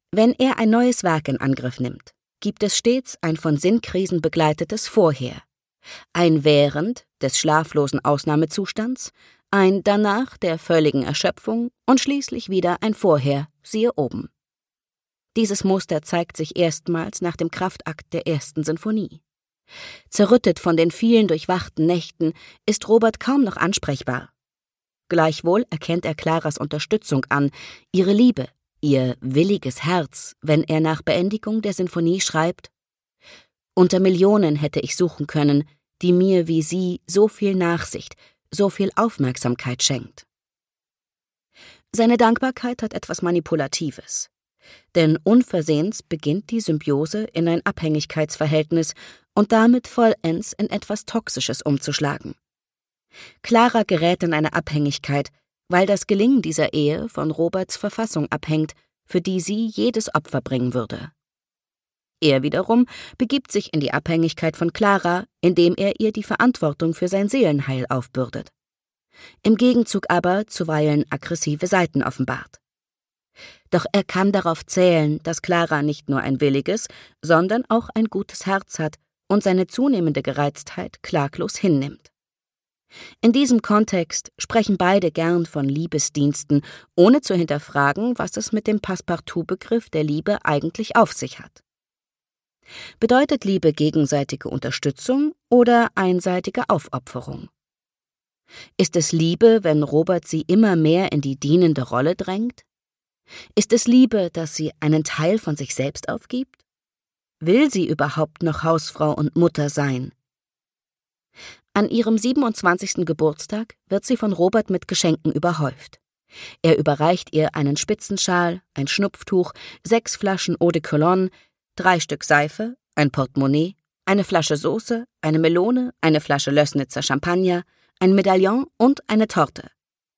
Wenn er ein neues Werk in Angriff nimmt, gibt es stets ein von Sinnkrisen begleitetes Vorher, ein Während des schlaflosen Ausnahmezustands, ein Danach der völligen Erschöpfung und schließlich wieder ein Vorher, siehe oben. Dieses Muster zeigt sich erstmals nach dem Kraftakt der ersten Sinfonie. Zerrüttet von den vielen durchwachten Nächten ist Robert kaum noch ansprechbar. Gleichwohl erkennt er Claras Unterstützung an, ihre Liebe, ihr williges Herz, wenn er nach Beendigung der Sinfonie schreibt: »Unter Millionen hätte ich suchen können, die mir wie sie so viel Nachsicht, so viel Aufmerksamkeit schenkt.« Seine Dankbarkeit hat etwas Manipulatives. Denn unversehens beginnt die Symbiose in ein Abhängigkeitsverhältnis und damit vollends in etwas Toxisches umzuschlagen. Clara gerät in eine Abhängigkeit, weil das Gelingen dieser Ehe von Roberts Verfassung abhängt, für die sie jedes Opfer bringen würde. Er wiederum begibt sich in die Abhängigkeit von Clara, indem er ihr die Verantwortung für sein Seelenheil aufbürdet. Im Gegenzug aber zuweilen aggressive Seiten offenbart. Doch er kann darauf zählen, dass Clara nicht nur ein williges, sondern auch ein gutes Herz hat und seine zunehmende Gereiztheit klaglos hinnimmt. In diesem Kontext sprechen beide gern von Liebesdiensten, ohne zu hinterfragen, was es mit dem Passepartout-Begriff der Liebe eigentlich auf sich hat. Bedeutet Liebe gegenseitige Unterstützung oder einseitige Aufopferung? Ist es Liebe, wenn Robert sie immer mehr in die dienende Rolle drängt? Ist es Liebe, dass sie einen Teil von sich selbst aufgibt? Will sie überhaupt noch Hausfrau und Mutter sein? An ihrem 27. Geburtstag wird sie von Robert mit Geschenken überhäuft. Er überreicht ihr einen Spitzenschal, ein Schnupftuch, 6 Flaschen Eau de Cologne, 3 Stück Seife, ein Portemonnaie, eine Flasche Sauce, eine Melone, eine Flasche Lößnitzer Champagner, ein Medaillon und eine Torte.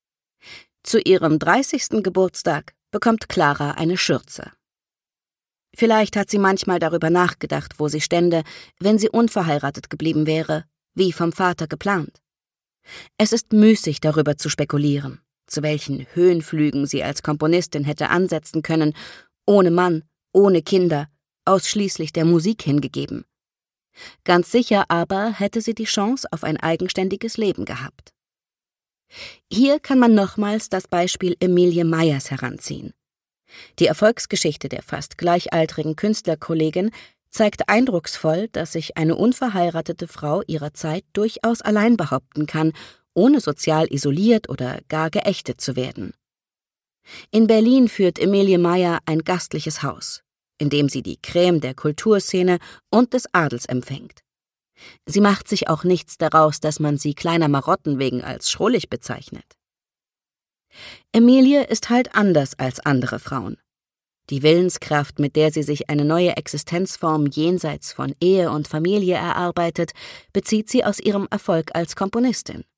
Zu ihrem 30. Geburtstag bekommt Clara eine Schürze. Vielleicht hat sie manchmal darüber nachgedacht, wo sie stände, wenn sie unverheiratet geblieben wäre, wie vom Vater geplant. Es ist müßig, darüber zu spekulieren, zu welchen Höhenflügen sie als Komponistin hätte ansetzen können, ohne Mann, ohne Kinder, ausschließlich der Musik hingegeben. Ganz sicher aber hätte sie die Chance auf ein eigenständiges Leben gehabt. Hier kann man nochmals das Beispiel Emilie Meyers heranziehen. Die Erfolgsgeschichte der fast gleichaltrigen Künstlerkollegin zeigt eindrucksvoll, dass sich eine unverheiratete Frau ihrer Zeit durchaus allein behaupten kann, ohne sozial isoliert oder gar geächtet zu werden. In Berlin führt Emilie Meyer ein gastliches Haus, in dem sie die Creme der Kulturszene und des Adels empfängt. Sie macht sich auch nichts daraus, dass man sie kleiner Marotten wegen als schrullig bezeichnet. Emilie ist halt anders als andere Frauen. Die Willenskraft, mit der sie sich eine neue Existenzform jenseits von Ehe und Familie erarbeitet, bezieht sie aus ihrem Erfolg als Komponistin.